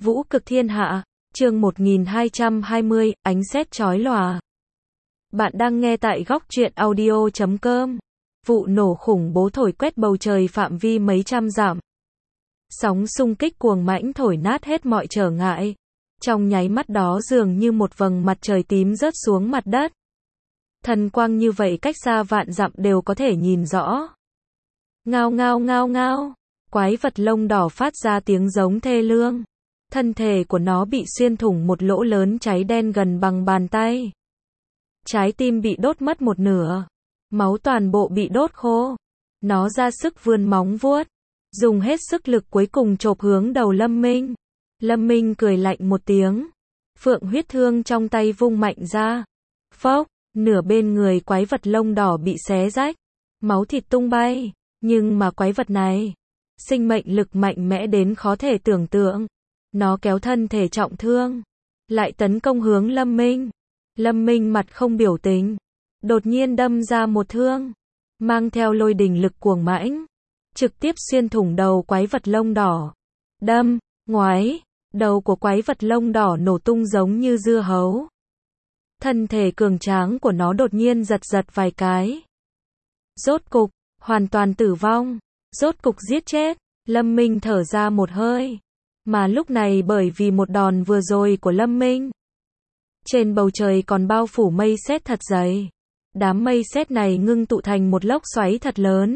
Vũ cực thiên hạ, chương 1220, ánh sét chói lòa. Bạn đang nghe tại góc truyện audio.com. Vụ nổ khủng bố thổi quét bầu trời phạm vi mấy trăm dặm. Sóng xung kích cuồng mãnh thổi nát hết mọi trở ngại. Trong nháy mắt đó dường như một vầng mặt trời tím rớt xuống mặt đất. Thần quang như vậy cách xa vạn dặm đều có thể nhìn rõ. Ngao ngao ngao ngao, quái vật lông đỏ phát ra tiếng giống thê lương. Thân thể của nó bị xuyên thủng một lỗ lớn cháy đen gần bằng bàn tay. Trái tim bị đốt mất một nửa. Máu toàn bộ bị đốt khô. Nó ra sức vươn móng vuốt. Dùng hết sức lực cuối cùng chộp hướng đầu Lâm Minh. Lâm Minh cười lạnh một tiếng. Phượng huyết thương trong tay vung mạnh ra. Phốc, nửa bên người quái vật lông đỏ bị xé rách. Máu thịt tung bay. Nhưng mà quái vật này, sinh mệnh lực mạnh mẽ đến khó thể tưởng tượng. Nó kéo thân thể trọng thương, lại tấn công hướng Lâm Minh. Lâm Minh mặt không biểu tình, đột nhiên đâm ra một thương, mang theo lôi đình lực cuồng mãnh, trực tiếp xuyên thủng đầu quái vật lông đỏ. Đâm, ngoái, đầu của quái vật lông đỏ nổ tung giống như dưa hấu. Thân thể cường tráng của nó đột nhiên giật giật vài cái. Rốt cục, hoàn toàn tử vong, rốt cục giết chết. Lâm Minh thở ra một hơi. Mà lúc này bởi vì một đòn vừa rồi của Lâm Minh, trên bầu trời còn bao phủ mây sét thật dày. Đám mây sét này ngưng tụ thành một lốc xoáy thật lớn.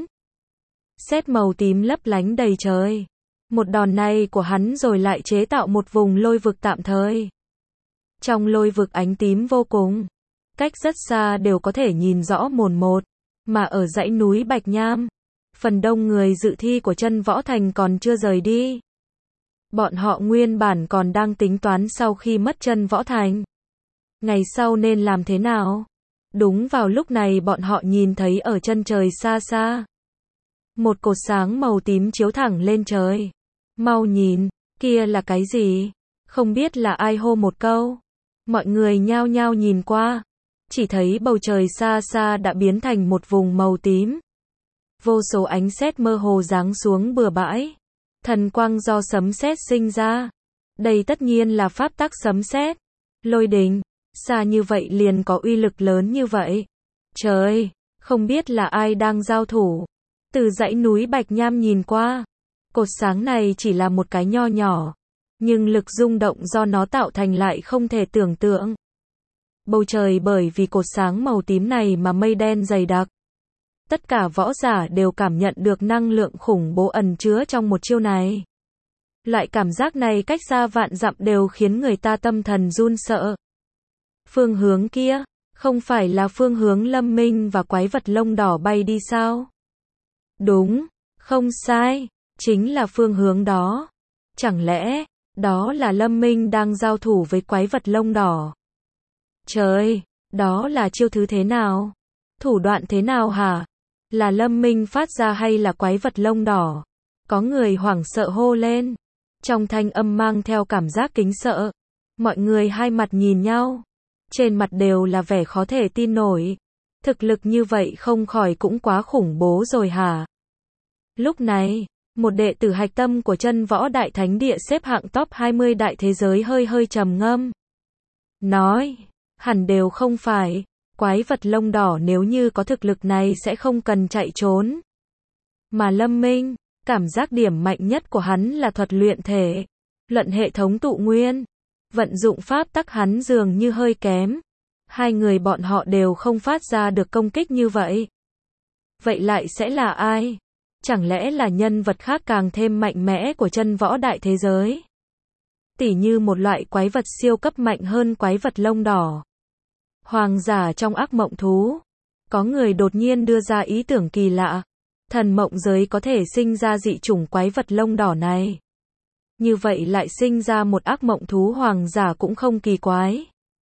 Sét màu tím lấp lánh đầy trời. Một đòn này của hắn rồi lại chế tạo một vùng lôi vực tạm thời. Trong lôi vực ánh tím vô cùng, cách rất xa đều có thể nhìn rõ mồn một. Mà ở dãy núi Bạch Nham, phần đông người dự thi của Chân Võ Thành còn chưa rời đi. Bọn họ nguyên bản còn đang tính toán sau khi mất Chân Võ Thành, ngày sau nên làm thế nào. Đúng vào lúc này bọn họ nhìn thấy ở chân trời xa xa, một cột sáng màu tím chiếu thẳng lên trời. Mau nhìn, kia là cái gì? Không biết là ai hô một câu. Mọi người nhao nhao nhìn qua. Chỉ thấy bầu trời xa xa đã biến thành một vùng màu tím. Vô số ánh sét mơ hồ giáng xuống bừa bãi. Thần quang do sấm sét sinh ra. Đây tất nhiên là pháp tắc sấm sét. Lôi đình, xa như vậy liền có uy lực lớn như vậy. Trời, không biết là ai đang giao thủ. Từ dãy núi Bạch Nham nhìn qua, cột sáng này chỉ là một cái nho nhỏ, nhưng lực rung động do nó tạo thành lại không thể tưởng tượng. Bầu trời bởi vì cột sáng màu tím này mà mây đen dày đặc. Tất cả võ giả đều cảm nhận được năng lượng khủng bố ẩn chứa trong một chiêu này. Loại cảm giác này cách xa vạn dặm đều khiến người ta tâm thần run sợ. Phương hướng kia, không phải là phương hướng Lâm Minh và quái vật lông đỏ bay đi sao? Đúng, không sai, chính là phương hướng đó. Chẳng lẽ, đó là Lâm Minh đang giao thủ với quái vật lông đỏ? Trời, đó là chiêu thứ thế nào? Thủ đoạn thế nào hả? Là Lâm Minh phát ra hay là quái vật lông đỏ? Có người hoảng sợ hô lên. Trong thanh âm mang theo cảm giác kính sợ. Mọi người hai mặt nhìn nhau. Trên mặt đều là vẻ khó thể tin nổi. Thực lực như vậy không khỏi cũng quá khủng bố rồi hả? Lúc này, một đệ tử hạch tâm của Chân Võ Đại Thánh Địa xếp hạng top 20 đại thế giới hơi trầm ngâm. Nói, hẳn đều không phải. Quái vật lông đỏ nếu như có thực lực này sẽ không cần chạy trốn. Mà Lâm Minh, cảm giác điểm mạnh nhất của hắn là thuật luyện thể. Luận hệ thống tụ nguyên. Vận dụng pháp tắc hắn dường như hơi kém. Hai người bọn họ đều không phát ra được công kích như vậy. Vậy lại sẽ là ai? Chẳng lẽ là nhân vật khác càng thêm mạnh mẽ của Chân Võ Đại thế giới? Tỉ như một loại quái vật siêu cấp mạnh hơn quái vật lông đỏ. Hoàng giả trong ác mộng thú. Có người đột nhiên đưa ra ý tưởng kỳ lạ. Thần mộng giới có thể sinh ra dị chủng quái vật lông đỏ này. Như vậy lại sinh ra một ác mộng thú hoàng giả cũng không kỳ quái.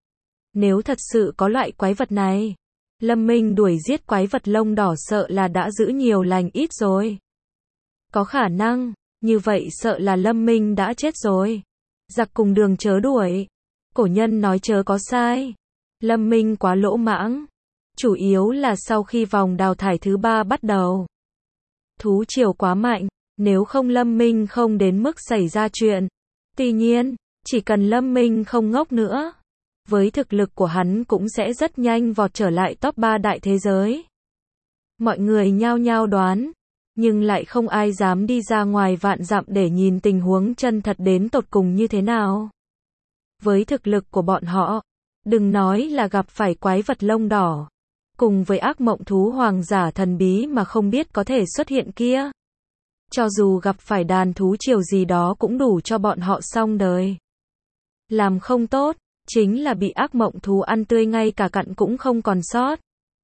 Nếu thật sự có loại quái vật này, Lâm Minh đuổi giết quái vật lông đỏ sợ là đã giữ nhiều lành ít rồi. Có khả năng, như vậy sợ là Lâm Minh đã chết rồi. Giặc cùng đường chớ đuổi. Cổ nhân nói chớ có sai. Lâm Minh quá lỗ mãng. Chủ yếu là sau khi vòng đào thải thứ 3 bắt đầu. Thú triều quá mạnh, nếu không Lâm Minh không đến mức xảy ra chuyện. Tuy nhiên, chỉ cần Lâm Minh không ngốc nữa, với thực lực của hắn cũng sẽ rất nhanh vọt trở lại top 3 đại thế giới. Mọi người nhao nhao đoán, nhưng lại không ai dám đi ra ngoài vạn dặm để nhìn tình huống chân thật đến tột cùng như thế nào. Với thực lực của bọn họ, đừng nói là gặp phải quái vật lông đỏ, cùng với ác mộng thú hoàng giả thần bí mà không biết có thể xuất hiện kia. Cho dù gặp phải đàn thú triều gì đó cũng đủ cho bọn họ xong đời. Làm không tốt, chính là bị ác mộng thú ăn tươi ngay cả cặn cũng không còn sót.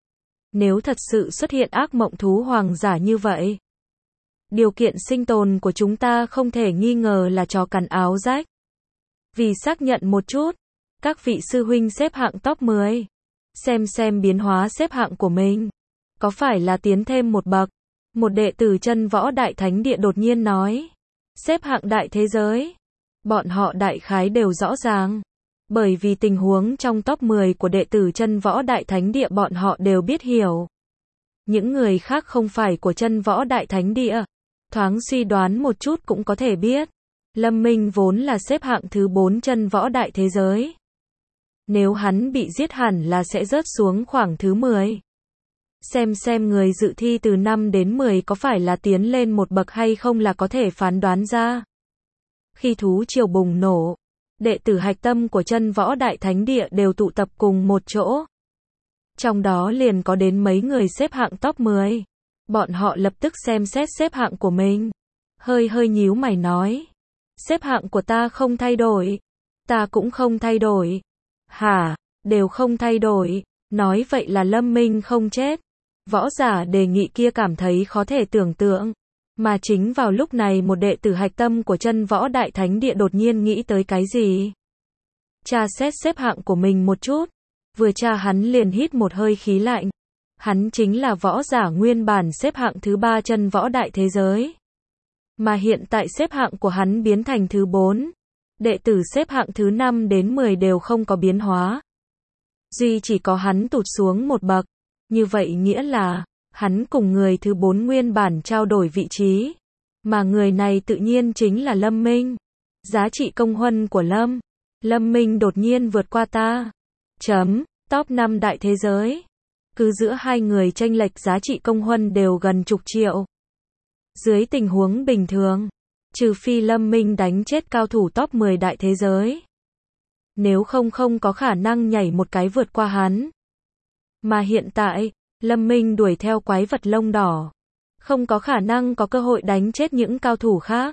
Nếu thật sự xuất hiện ác mộng thú hoàng giả như vậy, điều kiện sinh tồn của chúng ta không thể nghi ngờ là chó cắn áo rách. Vì xác nhận một chút, các vị sư huynh xếp hạng top 10, xem biến hóa xếp hạng của mình, có phải là tiến thêm một bậc? Một đệ tử chân võ đại thánh địa đột nhiên nói, xếp hạng đại thế giới, bọn họ đại khái đều rõ ràng. Bởi vì tình huống trong top 10 của đệ tử chân võ đại thánh địa bọn họ đều biết hiểu. Những người khác không phải của chân võ đại thánh địa, thoáng suy đoán một chút cũng có thể biết. Lâm Minh vốn là xếp hạng thứ 4 chân võ đại thế giới. Nếu hắn bị giết hẳn là sẽ rớt xuống khoảng thứ 10. Xem người dự thi từ 5 đến 10 có phải là tiến lên một bậc hay không là có thể phán đoán ra. Khi thú triều bùng nổ, đệ tử hạch tâm của chân võ đại thánh địa đều tụ tập cùng một chỗ. Trong đó liền có đến mấy người xếp hạng top 10. Bọn họ lập tức xem xét xếp hạng của mình. Hơi nhíu mày nói. Xếp hạng của ta không thay đổi. Ta cũng không thay đổi. Hả, đều không thay đổi. Nói vậy là Lâm Minh không chết. Võ giả đề nghị kia cảm thấy khó thể tưởng tượng. Mà chính vào lúc này một đệ tử hạch tâm của chân võ đại thánh địa đột nhiên nghĩ tới cái gì. Tra xét xếp hạng của mình một chút. Vừa tra hắn liền hít một hơi khí lạnh. Hắn chính là võ giả nguyên bản xếp hạng thứ 3 chân võ đại thế giới. Mà hiện tại xếp hạng của hắn biến thành thứ 4. Đệ tử xếp hạng thứ 5 đến 10 đều không có biến hóa. Duy chỉ có hắn tụt xuống một bậc. Như vậy nghĩa là, hắn cùng người thứ 4 nguyên bản trao đổi vị trí. Mà người này tự nhiên chính là Lâm Minh. Giá trị công huân của Lâm Minh đột nhiên vượt qua ta. Top 5 đại thế giới. Cứ giữa hai người chênh lệch giá trị công huân đều gần chục triệu. Dưới tình huống bình thường, trừ phi Lâm Minh đánh chết cao thủ top 10 đại thế giới. Nếu không có khả năng nhảy một cái vượt qua hắn. Mà hiện tại, Lâm Minh đuổi theo quái vật lông đỏ. Không có khả năng có cơ hội đánh chết những cao thủ khác.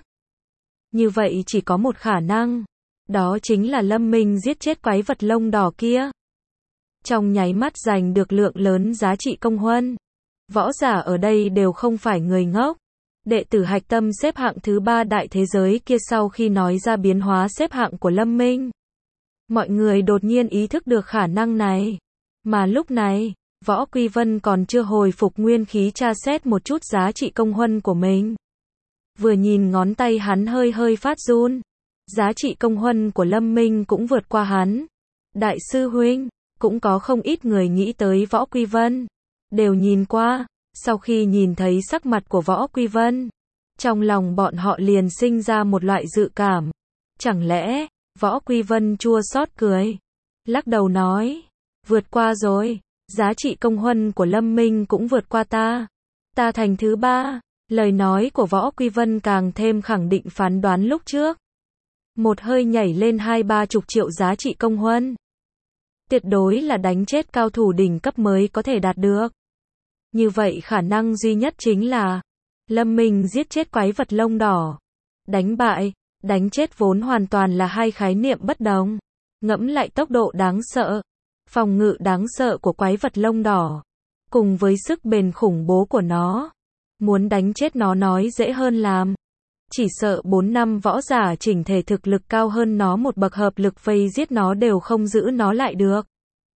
Như vậy chỉ có một khả năng. Đó chính là Lâm Minh giết chết quái vật lông đỏ kia. Trong nháy mắt giành được lượng lớn giá trị công huân. Võ giả ở đây đều không phải người ngốc. Đệ tử hạch tâm xếp hạng thứ 3 đại thế giới kia sau khi nói ra biến hóa xếp hạng của Lâm Minh. Mọi người đột nhiên ý thức được khả năng này. Mà lúc này, Võ Quy Vân còn chưa hồi phục nguyên khí tra xét một chút giá trị công huân của mình. Vừa nhìn ngón tay hắn hơi phát run. Giá trị công huân của Lâm Minh cũng vượt qua hắn. Đại sư huynh, cũng có không ít người nghĩ tới Võ Quy Vân. Đều nhìn qua, sau khi nhìn thấy sắc mặt của Võ Quy Vân, trong lòng bọn họ liền sinh ra một loại dự cảm. Chẳng lẽ, Võ Quy Vân chua xót cười, lắc đầu nói, vượt qua rồi, giá trị công huân của Lâm Minh cũng vượt qua ta. Ta thành thứ 3, lời nói của Võ Quy Vân càng thêm khẳng định phán đoán lúc trước. Một hơi nhảy lên 20-30 triệu giá trị công huân. Tuyệt đối là đánh chết cao thủ đỉnh cấp mới có thể đạt được. Như vậy khả năng duy nhất chính là Lâm Minh giết chết quái vật lông đỏ. Đánh bại, đánh chết vốn hoàn toàn là hai khái niệm bất đồng. Ngẫm lại tốc độ đáng sợ, phòng ngự đáng sợ của quái vật lông đỏ, cùng với sức bền khủng bố của nó. Muốn đánh chết nó nói dễ hơn làm. Chỉ sợ 4 năm võ giả chỉnh thể thực lực cao hơn nó một bậc hợp lực vây giết nó đều không giữ nó lại được.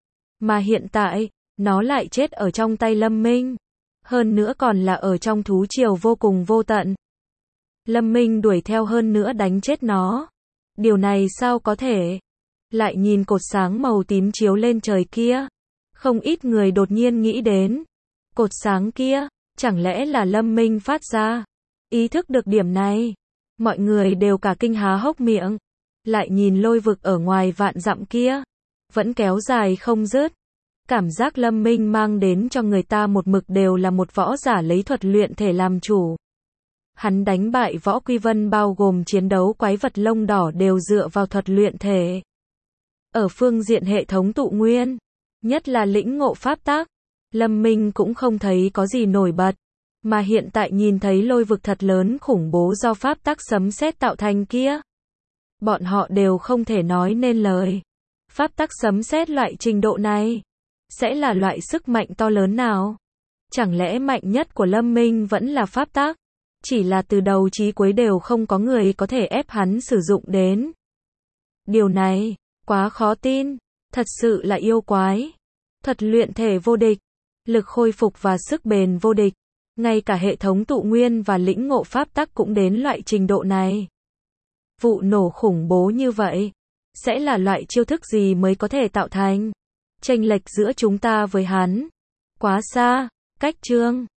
Mà hiện tại, nó lại chết ở trong tay Lâm Minh. Hơn nữa còn là ở trong thú triều vô cùng vô tận. Lâm Minh đuổi theo hơn nữa đánh chết nó. Điều này sao có thể? Lại nhìn cột sáng màu tím chiếu lên trời kia. Không ít người đột nhiên nghĩ đến. Cột sáng kia, chẳng lẽ là Lâm Minh phát ra? Ý thức được điểm này, mọi người đều cả kinh há hốc miệng. lại nhìn lôi vực ở ngoài vạn dặm kia, vẫn kéo dài không dứt. Cảm giác Lâm Minh mang đến cho người ta một mực đều là một võ giả lấy thuật luyện thể làm chủ. Hắn đánh bại Võ Quy Vân bao gồm chiến đấu quái vật lông đỏ đều dựa vào thuật luyện thể. Ở phương diện hệ thống tụ nguyên, nhất là lĩnh ngộ pháp tắc, Lâm Minh cũng không thấy có gì nổi bật. Mà hiện tại nhìn thấy lôi vực thật lớn khủng bố do pháp tắc sấm sét tạo thành kia. Bọn họ đều không thể nói nên lời. Pháp tắc sấm sét loại trình độ này sẽ là loại sức mạnh to lớn nào? Chẳng lẽ mạnh nhất của Lâm Minh vẫn là pháp tắc? Chỉ là từ đầu chí cuối đều không có người có thể ép hắn sử dụng đến. Điều này, quá khó tin. Thật sự là yêu quái. Thuật luyện thể vô địch. Lực khôi phục và sức bền vô địch. Ngay cả hệ thống tụ nguyên và lĩnh ngộ pháp tắc cũng đến loại trình độ này. Vụ nổ khủng bố như vậy, sẽ là loại chiêu thức gì mới có thể tạo thành? Chênh lệch giữa chúng ta với hắn quá xa. Cách chương